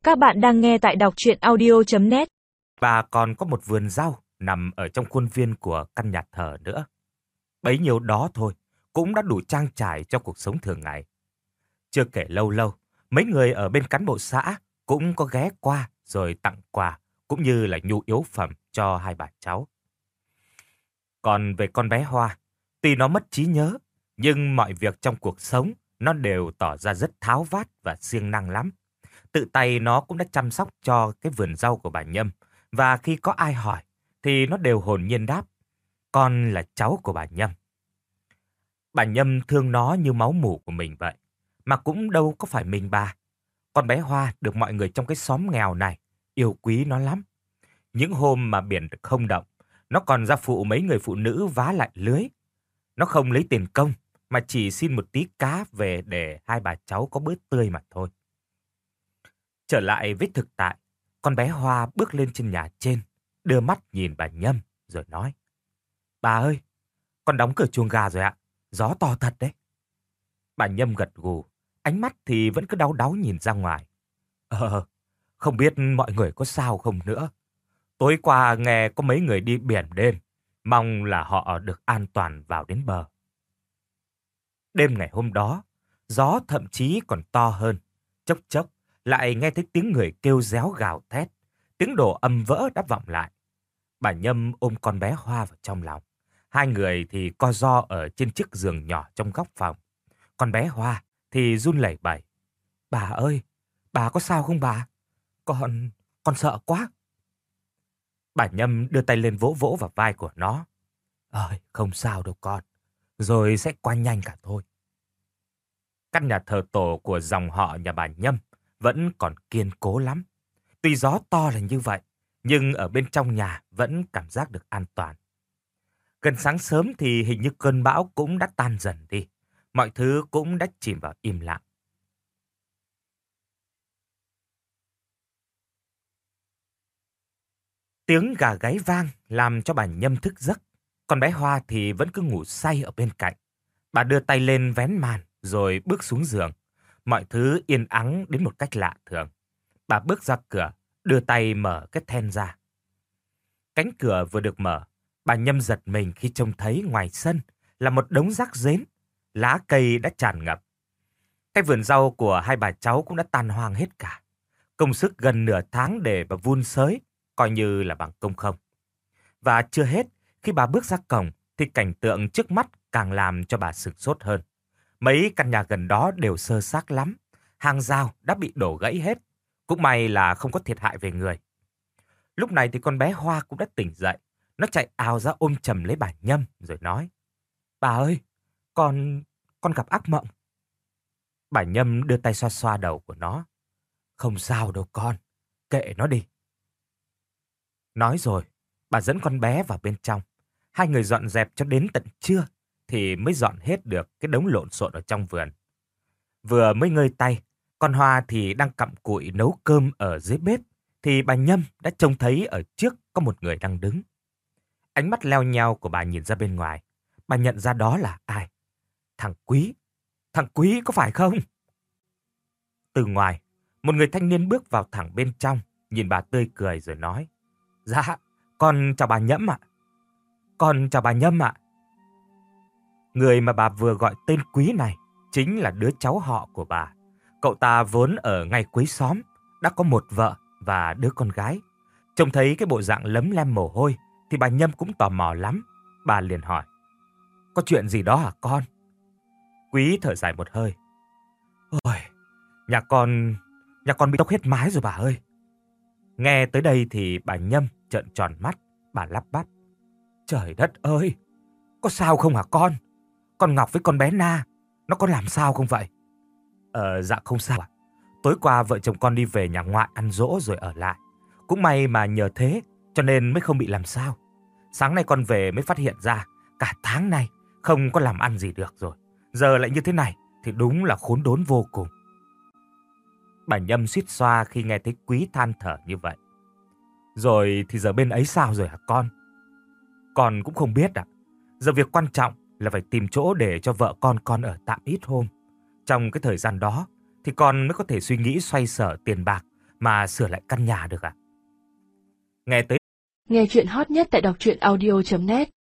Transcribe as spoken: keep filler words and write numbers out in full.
Các bạn đang nghe tại đọc truyện audio chấm net. Bà còn có một vườn rau nằm ở trong khuôn viên của căn nhà thờ nữa. Bấy nhiêu đó thôi cũng đã đủ trang trải cho cuộc sống thường ngày. Chưa kể lâu lâu, mấy người ở bên cán bộ xã cũng có ghé qua rồi tặng quà cũng như là nhu yếu phẩm cho hai bà cháu. Còn về con bé Hoa, tuy nó mất trí nhớ, nhưng mọi việc trong cuộc sống nó đều tỏ ra rất tháo vát và siêng năng lắm. Tự tay nó cũng đã chăm sóc cho cái vườn rau của bà Nhâm, và khi có ai hỏi thì nó đều hồn nhiên đáp, con là cháu của bà Nhâm. Bà Nhâm thương nó như máu mủ của mình vậy, mà cũng đâu có phải mình bà. Con bé Hoa được mọi người trong cái xóm nghèo này yêu quý nó lắm. Những hôm mà biển không động, nó còn ra phụ mấy người phụ nữ vá lại lưới. Nó không lấy tiền công, mà chỉ xin một tí cá về để hai bà cháu có bữa tươi mà thôi. Trở lại với thực tại, con bé Hoa bước lên trên nhà trên, đưa mắt nhìn bà Nhâm rồi nói: Bà ơi, con đóng cửa chuồng gà rồi ạ, gió to thật đấy. Bà Nhâm gật gù, ánh mắt thì vẫn cứ đau đáu nhìn ra ngoài. Ờ, không biết mọi người có sao không nữa. Tối qua nghe có mấy người đi biển đêm, mong là họ được an toàn vào đến bờ. Đêm ngày hôm đó, gió thậm chí còn to hơn, chốc chốc lại nghe thấy tiếng người kêu réo gào thét, tiếng đổ ầm vỡ đã vọng lại. Bà Nhâm ôm con bé Hoa vào trong lòng. Hai người thì co ro ở trên chiếc giường nhỏ trong góc phòng. Con bé Hoa thì run lẩy bẩy. Bà ơi, bà có sao không bà? Con, con sợ quá. Bà Nhâm đưa tay lên vỗ vỗ vào vai của nó. Ơi, không sao đâu con, rồi sẽ qua nhanh cả thôi. Căn nhà thờ tổ của dòng họ nhà bà Nhâm vẫn còn kiên cố lắm. Tuy gió to là như vậy, nhưng ở bên trong nhà vẫn cảm giác được an toàn. Gần sáng sớm thì hình như cơn bão cũng đã tan dần đi. Mọi thứ cũng đã chìm vào im lặng. Tiếng gà gáy vang làm cho bà Nhâm thức giấc. Còn bé Hoa thì vẫn cứ ngủ say ở bên cạnh. Bà đưa tay lên vén màn rồi bước xuống giường. Mọi thứ yên ắng đến một cách lạ thường. Bà bước ra cửa, đưa tay mở cái then ra. Cánh cửa vừa được mở, bà Nhâm giật mình khi trông thấy ngoài sân là một đống rác rến, lá cây đã tràn ngập. Cái vườn rau của hai bà cháu cũng đã tan hoang hết cả. Công sức gần nửa tháng để bà vun sới, coi như là bằng công không. Và chưa hết, khi bà bước ra cổng thì cảnh tượng trước mắt càng làm cho bà sửng sốt hơn. Mấy căn nhà gần đó đều xơ xác lắm, hàng rào đã bị đổ gãy hết. Cũng may là không có thiệt hại về người. Lúc này thì con bé Hoa cũng đã tỉnh dậy. Nó chạy ào ra ôm chầm lấy bà Nhâm rồi nói: Bà ơi, con, con gặp ác mộng. Bà Nhâm đưa tay xoa xoa đầu của nó. Không sao đâu con, kệ nó đi. Nói rồi, bà dẫn con bé vào bên trong. Hai người dọn dẹp cho đến tận trưa thì mới dọn hết được cái đống lộn xộn ở trong vườn. Vừa mới ngơi tay, con Hoa thì đang cặm cụi nấu cơm ở dưới bếp, thì bà Nhâm đã trông thấy ở trước có một người đang đứng. Ánh mắt leo nheo của bà nhìn ra bên ngoài. Bà nhận ra đó là ai? Thằng Quý. Thằng Quý có phải không? Từ ngoài, một người thanh niên bước vào thẳng bên trong, nhìn bà tươi cười rồi nói: Dạ, con chào bà Nhâm ạ. Con chào bà Nhâm ạ. Người mà bà vừa gọi tên Quý này chính là đứa cháu họ của bà. Cậu ta vốn ở ngay cuối xóm, đã có một vợ và đứa con gái. Trông thấy cái bộ dạng lấm lem mồ hôi thì bà Nhâm cũng tò mò lắm. Bà liền hỏi: Có chuyện gì đó hả con? Quý thở dài một hơi. Ôi, nhà con, nhà con bị tốc hết mái rồi bà ơi. Nghe tới đây thì bà Nhâm trợn tròn mắt, bà lắp bắp: Trời đất ơi, có sao không hả con? Con Ngọc với con bé Na, nó có làm sao không vậy? Ờ, dạ không sao ạ. Tối qua vợ chồng con đi về nhà ngoại ăn giỗ rồi ở lại. Cũng may mà nhờ thế cho nên mới không bị làm sao. Sáng nay con về mới phát hiện ra cả tháng nay không có làm ăn gì được rồi. Giờ lại như thế này thì đúng là khốn đốn vô cùng. Bà Nhâm suýt xoa khi nghe thấy Quý than thở như vậy. Rồi thì giờ bên ấy sao rồi hả con? Con cũng không biết ạ. Giờ việc quan trọng là phải tìm chỗ để cho vợ con con ở tạm ít hôm. Trong cái thời gian đó thì con mới có thể suy nghĩ xoay sở tiền bạc mà sửa lại căn nhà được à? Nghe tới Nghe chuyện hot nhất tại đọc truyện audio chấm net